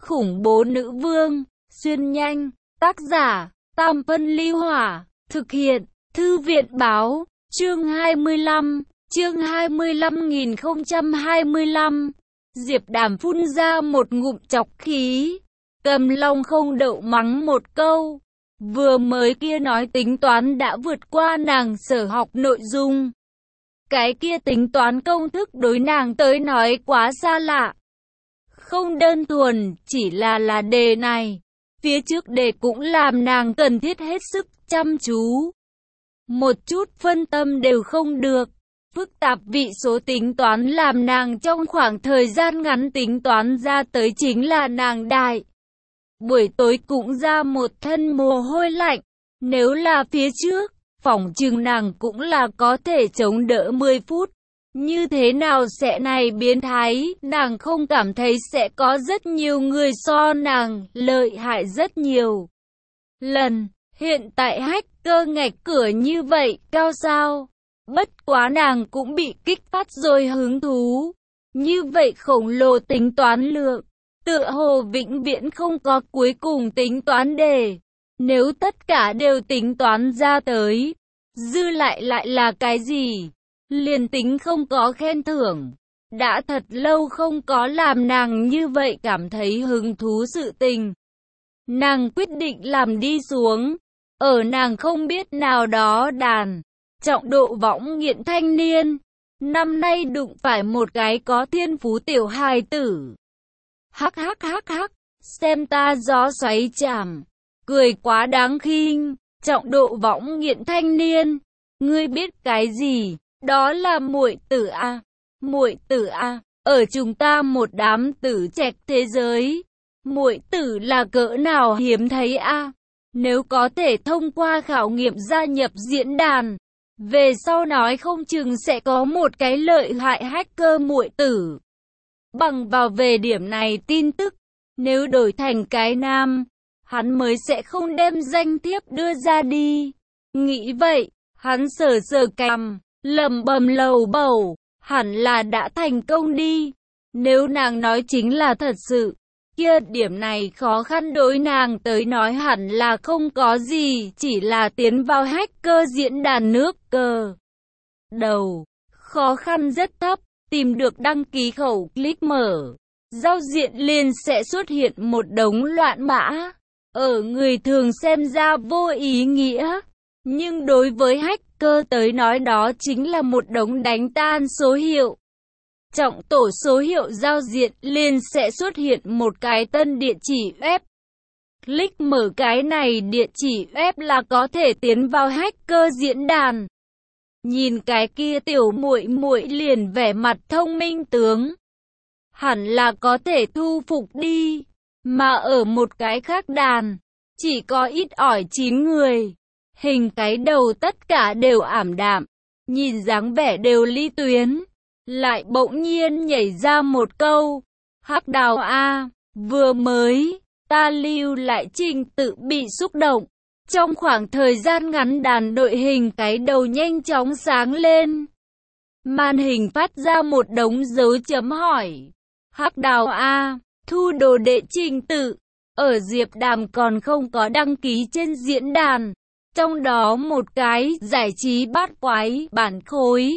khủng bố nữ vương, xuyên nhanh, tác giả, Tam Phân Ly Hỏa, thực hiện, Thư viện Báo, chương 25, chương 25.025, Diệp Đàm phun ra một ngụm chọc khí, cầm lòng không đậu mắng một câu, vừa mới kia nói tính toán đã vượt qua nàng sở học nội dung. Cái kia tính toán công thức đối nàng tới nói quá xa lạ. Không đơn thuần, chỉ là đề này. Phía trước đề cũng làm nàng cần thiết hết sức chăm chú. Một chút phân tâm đều không được. Phức tạp vị số tính toán làm nàng trong khoảng thời gian ngắn tính toán ra tới chính là nàng đại. Buổi tối cũng ra một thân mồ hôi lạnh. Nếu là phía trước, phỏng chừng nàng cũng là có thể chống đỡ 10 phút. Như thế nào sẽ này biến thái, nàng không cảm thấy sẽ có rất nhiều người so nàng lợi hại rất nhiều lần. Hiện tại hacker ngạch cửa như vậy, cao sao? Bất quá nàng cũng bị kích phát rồi hứng thú. Như vậy khổng lồ tính toán lượng, tựa hồ vĩnh viễn không có cuối cùng tính toán đề. Nếu tất cả đều tính toán ra tới, dư lại là cái gì? Liền tính không có khen thưởng. Đã thật lâu không có làm nàng như vậy cảm thấy hứng thú sự tình. Nàng quyết định làm đi xuống. Ở nàng không biết nào đó đàn trọng độ võng nghiện thanh niên. Năm nay đụng phải một cái có thiên phú tiểu hài tử. Hắc, xem ta gió xoáy chạm. Cười quá đáng khinh. Trọng độ võng nghiện thanh niên. Ngươi biết cái gì? Đó là muội tử a. Muội tử a, ở chúng ta một đám tử trạch thế giới. Muội tử là cỡ nào hiếm thấy a. Nếu có thể thông qua khảo nghiệm gia nhập diễn đàn, về sau nói không chừng sẽ có một cái lợi hại hacker muội tử. Bằng vào về điểm này tin tức, nếu đổi thành cái nam, hắn mới sẽ không đem danh thiếp đưa ra đi. Nghĩ vậy, hắn sờ cằm, lẩm bẩm lầu bầu, hẳn là đã thành công đi. Nếu nàng nói chính là thật sự, kia điểm này khó khăn đối nàng tới nói hẳn là không có gì, chỉ là tiến vào hacker diễn đàn nước cờ. Đầu, khó khăn rất thấp, tìm được đăng ký khẩu click mở. Giao diện liền sẽ xuất hiện một đống loạn mã. Ở người thường xem ra vô ý nghĩa. Nhưng đối với hacker tới nói đó chính là một đống đánh tan số hiệu. Trọng tổ số hiệu giao diện liền sẽ xuất hiện một cái tân địa chỉ web. Click mở cái này địa chỉ web là có thể tiến vào hacker diễn đàn. Nhìn cái kia tiểu muội muội liền vẻ mặt thông minh tướng. Hẳn là có thể thu phục đi. Mà ở một cái khác đàn, chỉ có ít ỏi 9 người. Hình cái đầu tất cả đều ảm đạm, nhìn dáng vẻ đều ly tuyến. Lại bỗng nhiên nhảy ra một câu, Hắc Đào a, vừa mới, ta lưu lại trình tự bị xúc động. Trong khoảng thời gian ngắn đàn đội hình cái đầu nhanh chóng sáng lên. Màn hình phát ra một đống dấu chấm hỏi. Hắc Đào a, thu đồ đệ trình tự, ở Diệp Đàm còn không có đăng ký trên diễn đàn. Trong đó một cái giải trí bát quái bản khối.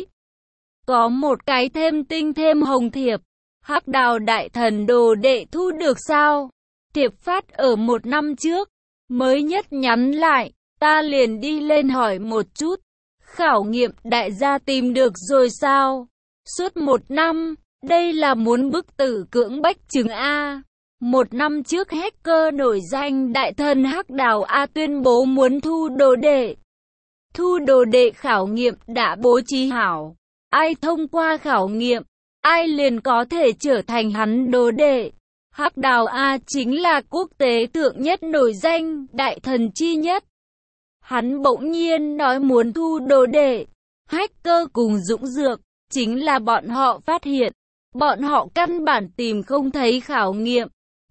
Có một cái thêm tinh thêm hồng thiệp. Hắc Đào đại thần đồ đệ thu được sao? Thiệp phát ở một năm trước. Mới nhất nhắn lại. Ta liền đi lên hỏi một chút. Khảo nghiệm đại gia tìm được rồi sao? Suốt một năm. Đây là muốn bức tử cưỡng bách chứng A. Một năm trước hacker nổi danh đại thần Hắc Đào A tuyên bố muốn thu đồ đệ. Thu đồ đệ khảo nghiệm đã bố trí hảo. Ai thông qua khảo nghiệm, ai liền có thể trở thành hắn đồ đệ. Hắc Đào A chính là quốc tế thượng nhất nổi danh, đại thần chi nhất. Hắn bỗng nhiên nói muốn thu đồ đệ. Hacker cùng Dũng Dược, chính là bọn họ phát hiện. Bọn họ căn bản tìm không thấy khảo nghiệm.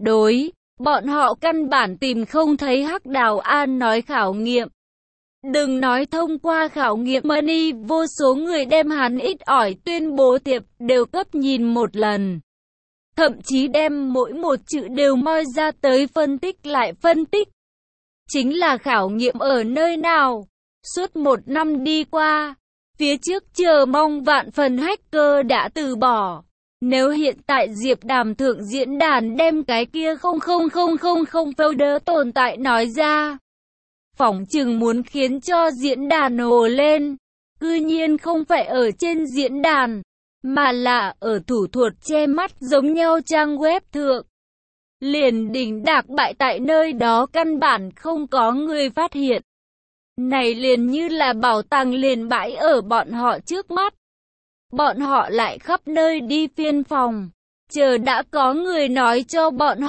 Bọn họ căn bản tìm không thấy Hắc Đào An nói khảo nghiệm. Đừng nói thông qua khảo nghiệm money, vô số người đem hắn ít ỏi tuyên bố thiệp đều cấp nhìn một lần. thậm chí đem mỗi một chữ đều moi ra tới phân tích lại phân tích. Chính là khảo nghiệm ở nơi nào? Suốt 1 năm đi qua, phía trước chờ mong vạn phần hacker đã từ bỏ. Nếu hiện tại Diệp Đàm thượng diễn đàn đem cái kia 00000 folder tồn tại nói ra, phỏng chừng muốn khiến cho diễn đàn ồ lên. Cư nhiên không phải ở trên diễn đàn, mà là ở thủ thuật che mắt giống nhau trang web thượng. Liền đỉnh đạc bại tại nơi đó căn bản không có người phát hiện. Này liền như là bảo tàng liền bãi ở bọn họ trước mắt. Bọn họ lại khắp nơi đi phiên phòng, chờ đã có người nói cho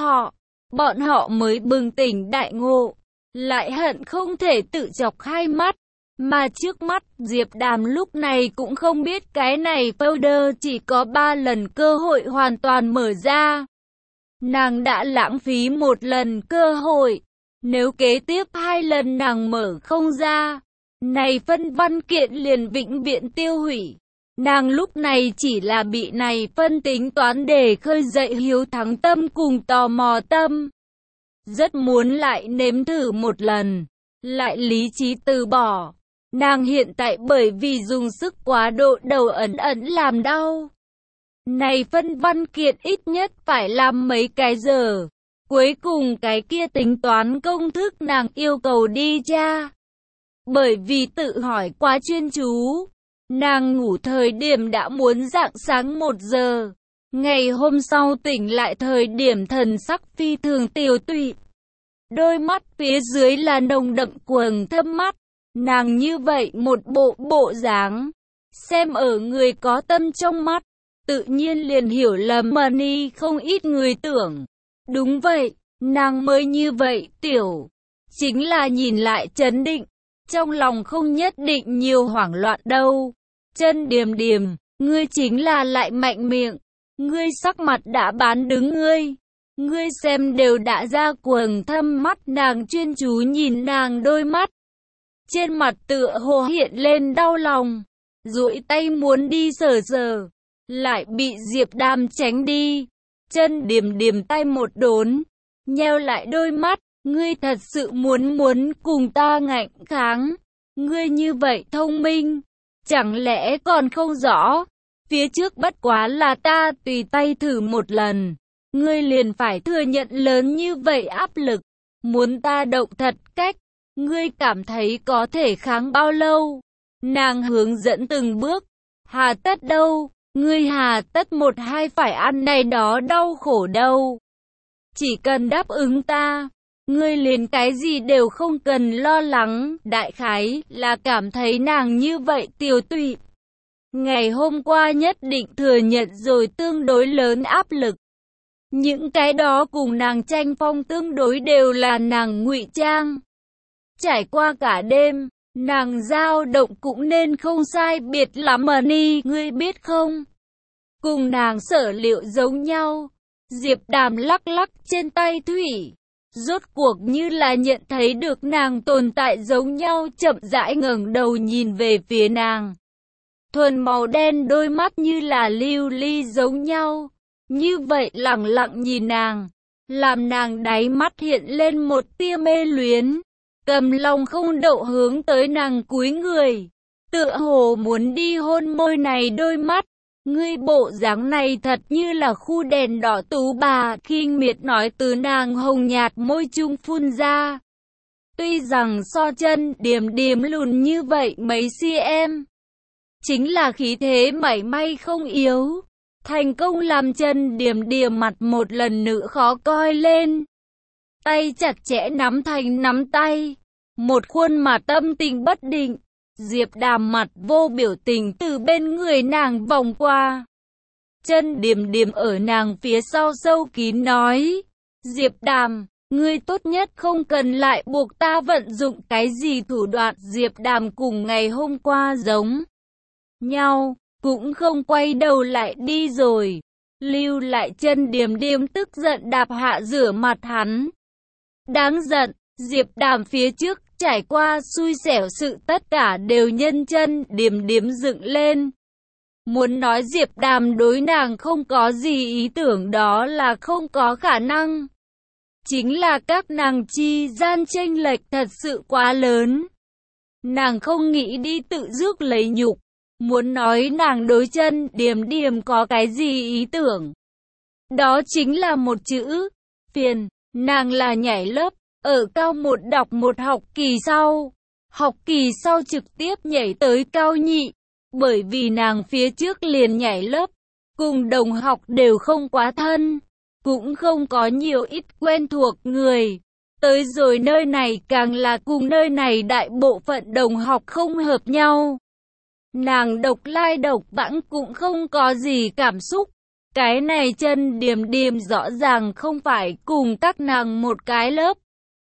bọn họ mới bừng tỉnh đại ngộ, lại hận không thể tự chọc hai mắt. Mà trước mắt Diệp Đàm lúc này cũng không biết cái này folder chỉ có 3 lần cơ hội hoàn toàn mở ra. Nàng đã lãng phí 1 lần cơ hội, nếu kế tiếp 2 lần nàng mở không ra, này phân văn kiện liền vĩnh viễn tiêu hủy. Nàng lúc này chỉ là bị này phân tính toán để khơi dậy hiếu thắng tâm cùng tò mò tâm. Rất muốn lại nếm thử 1 lần, lại lý trí từ bỏ. Nàng hiện tại bởi vì dùng sức quá độ đầu ẩn làm đau. Này phân văn kiện ít nhất phải làm mấy cái giờ. Cuối cùng cái kia tính toán công thức nàng yêu cầu đi tra. Bởi vì tự hỏi quá chuyên chú, nàng ngủ thời điểm đã muốn rạng sáng 1 giờ. Ngày hôm sau tỉnh lại thời điểm thần sắc phi thường tiều tụy. Đôi mắt phía dưới là nồng đậm quầng thâm mắt. Nàng như vậy một bộ dáng, xem ở người có tâm trong mắt, tự nhiên liền hiểu lầm Money không ít người tưởng. Đúng vậy, nàng mới như vậy tiểu, chính là nhìn lại trấn định, trong lòng không nhất định nhiều hoảng loạn đâu. Chân Điềm Điềm, ngươi chính là lại mạnh miệng, ngươi sắc mặt đã bán đứng ngươi xem đều đã ra quầng thâm mắt. Nàng chuyên chú nhìn nàng đôi mắt, trên mặt tựa hồ hiện lên đau lòng, duỗi tay muốn đi sờ, lại bị Diệp Đàm tránh đi. Chân Điềm Điềm tay một đốn, nheo lại đôi mắt, ngươi thật sự muốn cùng ta ngạnh kháng? Ngươi như vậy thông minh, chẳng lẽ còn không rõ, phía trước bất quá là ta tùy tay thử 1 lần, ngươi liền phải thừa nhận lớn như vậy áp lực, muốn ta động thật cách, ngươi cảm thấy có thể kháng bao lâu? Nàng hướng dẫn từng bước, hà tất đâu, ngươi hà tất 1-2 phải ăn này đó đau khổ đâu. Chỉ cần đáp ứng ta, ngươi liền cái gì đều không cần lo lắng. Đại khái là cảm thấy nàng như vậy tiều tụy. Ngày hôm qua nhất định thừa nhận rồi tương đối lớn áp lực. Những cái đó cùng nàng tranh phong tương đối đều là nàng ngụy trang. Trải qua cả đêm, nàng dao động cũng nên không sai biệt lắm Money, ngươi biết không? Cùng nàng sở liệu giống nhau. Diệp Đàm lắc lắc trên tay thủy, rốt cuộc như là nhận thấy được nàng tồn tại giống nhau, chậm rãi ngẩng đầu nhìn về phía nàng. Thuần màu đen đôi mắt như là lưu ly giống nhau, như vậy lẳng lặng nhìn nàng, làm nàng đáy mắt hiện lên một tia mê luyến. Cầm lòng không đậu hướng tới nàng cúi người, tựa hồ muốn đi hôn môi này đôi mắt. Ngươi bộ dáng này thật như là khu đèn đỏ tú bà, khinh miệt nói từ nàng hồng nhạt môi trung phun ra. Tuy rằng so Chân Điềm Điềm lùn như vậy mấy cm, chính là khí thế mảy may không yếu, thành công làm Chân Điềm Điềm mặt một lần nữa khó coi lên. Tay chặt chẽ nắm thành nắm tay, một khuôn mặt tâm tình bất định. Diệp Đàm mặt vô biểu tình từ bên người nàng vòng qua. Chân Điềm Điềm ở nàng phía sau sâu kín nói, Diệp Đàm, ngươi tốt nhất không cần lại buộc ta vận dụng cái gì thủ đoạn. Diệp Đàm cùng ngày hôm qua giống nhau, cũng không quay đầu lại đi rồi. Lưu lại Chân Điềm Điềm tức giận đạp hạ rửa mặt hắn. Đáng giận, Diệp Đàm phía trước trải qua xui xẻo sự tất cả đều nhân Chân Điềm Điềm dựng lên. Muốn nói Diệp Đàm đối nàng không có gì ý tưởng đó là không có khả năng. Chính là các nàng chi gian chênh lệch thật sự quá lớn. Nàng không nghĩ đi tự rước lấy nhục. Muốn nói nàng đối Chân Điềm Điềm có cái gì ý tưởng. Đó chính là một chữ, phiền. Nàng là nhảy lớp, ở cao một đọc một học kỳ sau trực tiếp nhảy tới cao nhị. Bởi vì nàng phía trước liền nhảy lớp, cùng đồng học đều không quá thân, cũng không có nhiều ít quen thuộc người. Tới rồi nơi này càng là cùng nơi này đại bộ phận đồng học không hợp nhau. Nàng độc lai độc vãng cũng không có gì cảm xúc. Cái này Chân Điềm Điềm rõ ràng không phải cùng các nàng một cái lớp.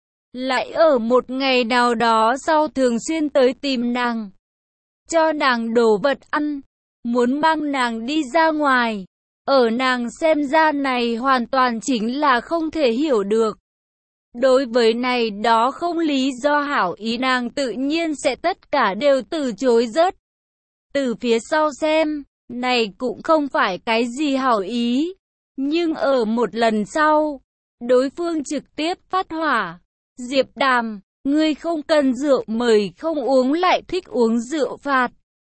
Lại ở một ngày nào đó sau thường xuyên tới tìm nàng, cho nàng đồ vật ăn, muốn mang nàng đi ra ngoài. Ở nàng xem ra này hoàn toàn chính là không thể hiểu được. Đối với này đó không lý do hảo ý nàng tự nhiên sẽ tất cả đều từ chối rớt. Từ phía sau xem, này cũng không phải cái gì hảo ý. Nhưng ở một lần sau, đối phương trực tiếp phát hỏa. Diệp Đàm, ngươi không cần rượu mời không uống lại thích uống rượu phạt.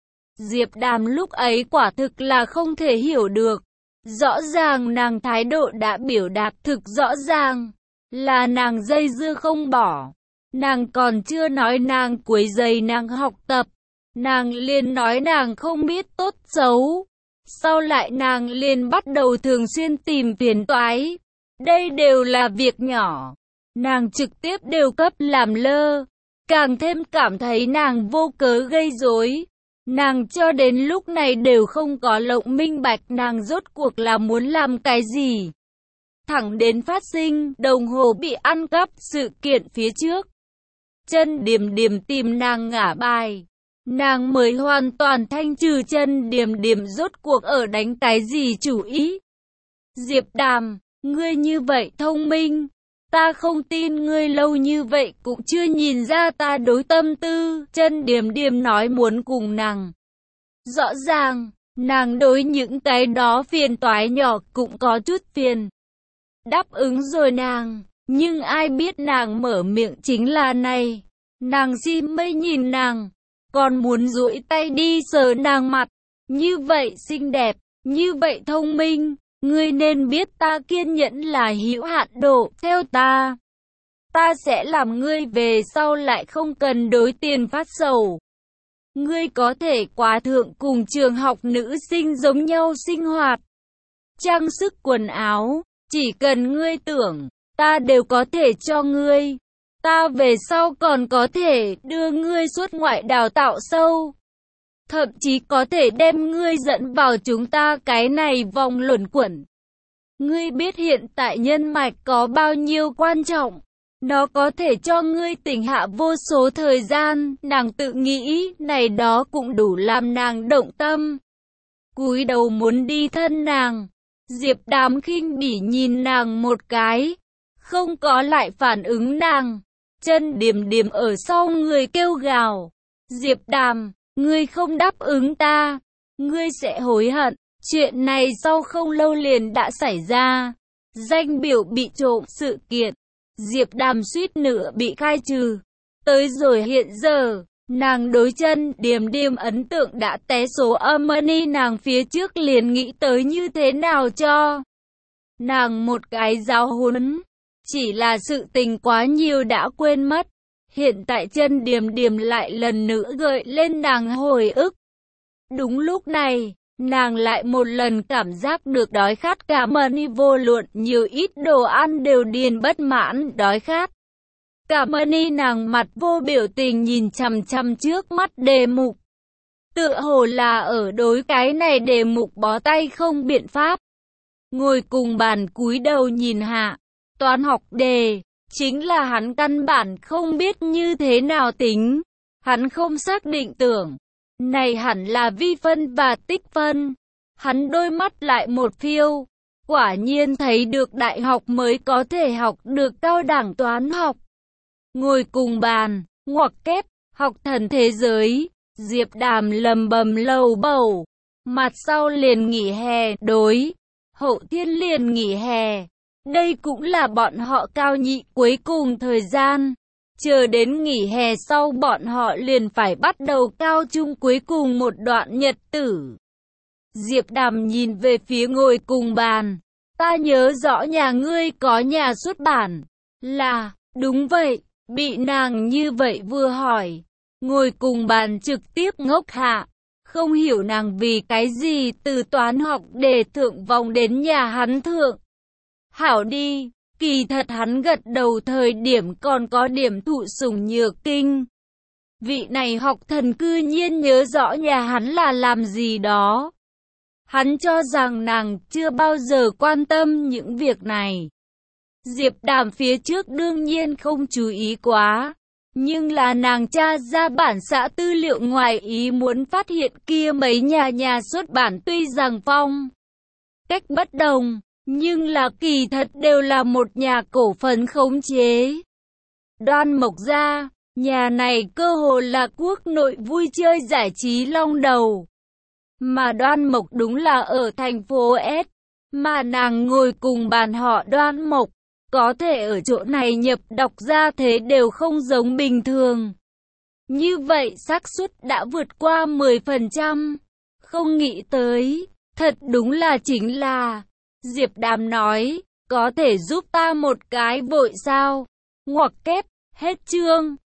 Diệp Đàm lúc ấy quả thực là không thể hiểu được. Rõ ràng nàng thái độ đã biểu đạt thực rõ ràng. Là nàng dây dưa không bỏ. Nàng còn chưa nói nàng quấy rầy nàng học tập. Nàng liền nói nàng không biết tốt xấu. Sau lại nàng liền bắt đầu thường xuyên tìm phiền toái. Đây đều là việc nhỏ. Nàng trực tiếp đều cấp làm lơ. Càng thêm cảm thấy nàng vô cớ gây rối. Nàng cho đến lúc này đều không có lộng minh bạch nàng rốt cuộc là muốn làm cái gì. Thẳng đến phát sinh đồng hồ bị ăn cắp sự kiện phía trước. Chân Điềm Điềm tìm nàng ngả bài. Nàng mới hoàn toàn thanh trừ Chân Điềm Điềm rốt cuộc ở đánh cái gì chủ ý. Diệp Đàm, ngươi như vậy thông minh. Ta không tin ngươi lâu như vậy cũng chưa nhìn ra ta đối tâm tư. Chân Điềm Điềm nói muốn cùng nàng. Rõ ràng, nàng đối những cái đó phiền toái nhỏ cũng có chút phiền. Đáp ứng rồi nàng, nhưng ai biết nàng mở miệng chính là này. Nàng si mê nhìn nàng, còn muốn duỗi tay đi sờ nàng mặt. Như vậy xinh đẹp, như vậy thông minh, ngươi nên biết ta kiên nhẫn là hữu hạn độ. Theo ta sẽ làm ngươi về sau lại không cần đối tiền phát sầu. Ngươi có thể quá thượng cùng trường học nữ sinh giống nhau sinh hoạt. Trang sức quần áo, chỉ cần ngươi tưởng, ta đều có thể cho ngươi. Ta về sau còn có thể đưa ngươi xuất ngoại đào tạo sâu. Thậm chí có thể đem ngươi dẫn vào chúng ta cái này vòng luẩn quẩn. Ngươi biết hiện tại nhân mạch có bao nhiêu quan trọng. Nó có thể cho ngươi tỉnh hạ vô số thời gian. Nàng tự nghĩ này đó cũng đủ làm nàng động tâm. Cúi đầu muốn đi thân nàng. Diệp Đàm khinh bỉ nhìn nàng một cái. Không có lại phản ứng nàng. Chân Điềm Điềm ở sau người kêu gào. Diệp Đàm, ngươi không đáp ứng ta. Ngươi sẽ hối hận. Chuyện này sau không lâu liền đã xảy ra. Danh biểu bị trộm sự kiện. Diệp Đàm suýt nữa bị khai trừ. Tới rồi hiện giờ, nàng đối Chân Điềm Điềm ấn tượng đã té số Amani. Nàng phía trước liền nghĩ tới như thế nào cho nàng một cái giáo huấn. Chỉ là sự tình quá nhiều đã quên mất. Hiện tại Chân Điềm Điềm lại lần nữa gợi lên nàng hồi ức. Đúng lúc này, nàng lại một lần cảm giác được đói khát. Cả Mani vô luận nhiều ít đồ ăn đều điền bất mãn đói khát. Cả Mani nàng mặt vô biểu tình nhìn chằm chằm trước mắt đề mục. Tựa hồ là ở đối cái này đề mục bó tay không biện pháp. Ngồi cùng bàn cúi đầu nhìn hạ. Toán học đề, chính là hắn căn bản không biết như thế nào tính. Hắn không xác định tưởng. Này hẳn là vi phân và tích phân. Hắn đôi mắt lại một phiêu. Quả nhiên thấy được đại học mới có thể học được cao đẳng toán học. Ngồi cùng bàn, ngoặc kép, học thần thế giới. Diệp Đàm lầm bầm lầu bầu. mặt sau liền nghỉ hè, đối, Hậu Thiên liền nghỉ hè. Đây cũng là bọn họ Cao Nhị cuối cùng thời gian. Chờ đến nghỉ hè sau bọn họ liền phải bắt đầu cao trung cuối cùng một đoạn nhật tử. Diệp Đàm nhìn về phía ngồi cùng bàn. Ta nhớ rõ nhà ngươi có nhà xuất bản. Là, đúng vậy, bị nàng như vậy vừa hỏi. Ngồi cùng bàn trực tiếp ngốc hạ. Không hiểu nàng vì cái gì từ toán học để thượng vòng đến nhà hắn thượng. Hảo đi, kỳ thật hắn gật đầu thời điểm còn có điểm thụ sủng nhược kinh. Vị này học thần cư nhiên nhớ rõ nhà hắn là làm gì đó. Hắn cho rằng nàng chưa bao giờ quan tâm những việc này. Diệp Đàm phía trước đương nhiên không chú ý quá. Nhưng là nàng tra ra bản xã tư liệu ngoài ý muốn phát hiện kia mấy nhà xuất bản tuy rằng phong cách bất đồng, nhưng là kỳ thật đều là một nhà cổ phần khống chế. Đoan Mộc gia, nhà này cơ hồ là quốc nội vui chơi giải trí long đầu. Mà Đoan Mộc đúng là ở thành phố S, mà nàng ngồi cùng bàn họ Đoan Mộc. Có thể ở chỗ này nhập đọc ra thế đều không giống bình thường. Như vậy xác suất đã vượt qua 10%. Không nghĩ tới, thật đúng là chính là. Diệp Đàm nói, có thể giúp ta một cái vội sao? Ngoặc kép, hết chương.